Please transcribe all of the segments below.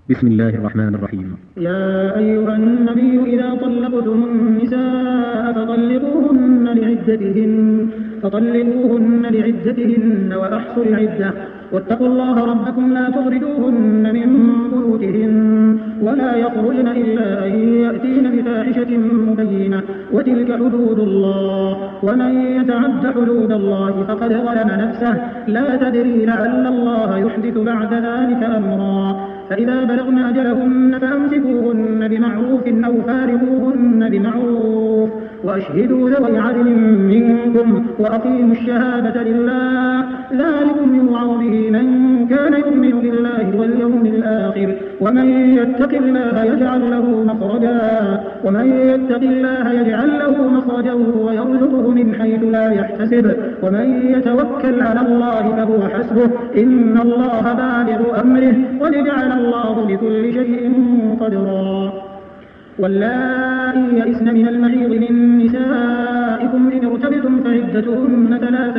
بسم الله الرحمن الرحيم. يا أيها النبي إذا طلقتم النساء فطلقوهن لعدتهن وأحصوا العدة واتقوا الله ربكم لا تخرجوهن من بيوتهن ولا يخرجن إلا أن يأتين بفاحشة مبينة وتلك حدود الله ومن يتعد حدود الله فقد ظلم نفسه لا تدري لعل الله يحدث بعد ذلك أمرا فإذا بلغن أجلهن فأمسكوهن بمعروف أو فارقوهن بمعروف وأشهدوا ذوي عدل منكم وأقيموا الشهادة لله ذلكم يوعظ به من كان يؤمن بالله واليوم الآخر ومن يتق الله يجعل له مخرجا ويرزقه من حيث لا يحتسب ومن يتوكل على الله فهو حسبه إن الله بالغ أمره قد جعل الله لكل شيء قدرا واللائي يئسن من المحيض من نسائكم إن ارتبتم فعدتهن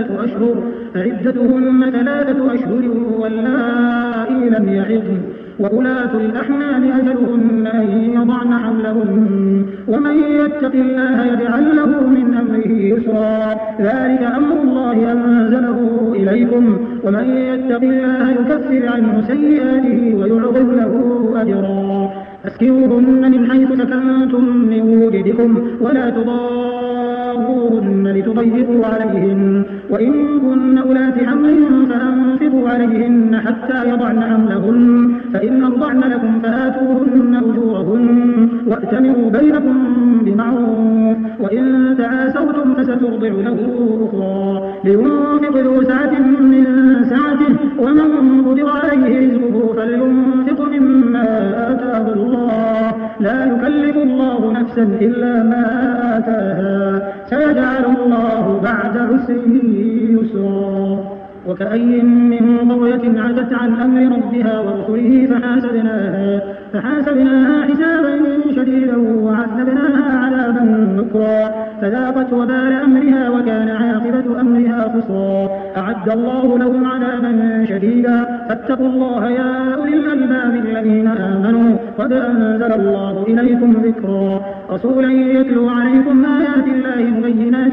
ثلاثة أشهر واللائي لم يحضن وأولاة الأحمال أجلهن أن يضعن حملهن ومن يتق الله يجعل له من أمره يسرا ذلك أمر الله أنزله إليكم ومن يتق الله يكفر عنه سيئاته ويعظم له أجرا أسكنوهن من حيث سكنتم من وجدكم ولا تضاروهن لتضيقوا عليهن وإن كن أولات حمل فأنفقوا عليهن حتى يضعن حملهن فإن أرضعن لكم فآتوهن أجورهن وأتمروا بينكم بمعروف وإن تعاسرتم فسترضع له أخرى لينفق ذو سعة من سعته ومن قدر عليه رزقه فلينفق مما آتاه الله لا يكلف الله نفسا إلا ما آتاها سيجعل الله بعد عسر يسرا وكأي من قرية عتت عن أمر ربها ورسله فحاسبناها حسابا شديدا وعذبناها عذابا نكرا فذاقت وبال أمرها وكان عاقبة أمرها خسرا أعد الله لهم عذابا شديدا فاتقوا الله يا أولي الألباب الذين آمنوا قد أنزل الله إليكم ذكرا رسولا يتلو عليكم آيات الله مبينات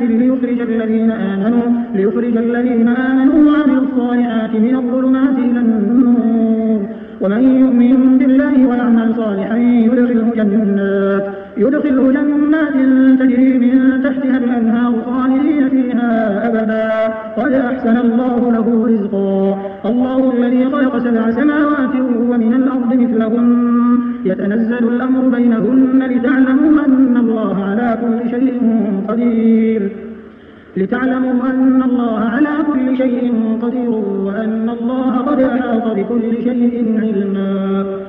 ليخرج الذين آمنوا وعملوا الصالحات من الظلمات إلى النور ومن يؤمن بالله ويعمل صالحا يدخله جنات تجري من تحتها الأنهار خالدين فيها أبدا قد أحسن الله له رزقا الله الذي خلق 7 سماوات ومن الأرض مثلهن يتنزل الأمر بينهن لتعلموا أن الله على كل شيء قدير وأن الله قد أحاط بكل شيء علما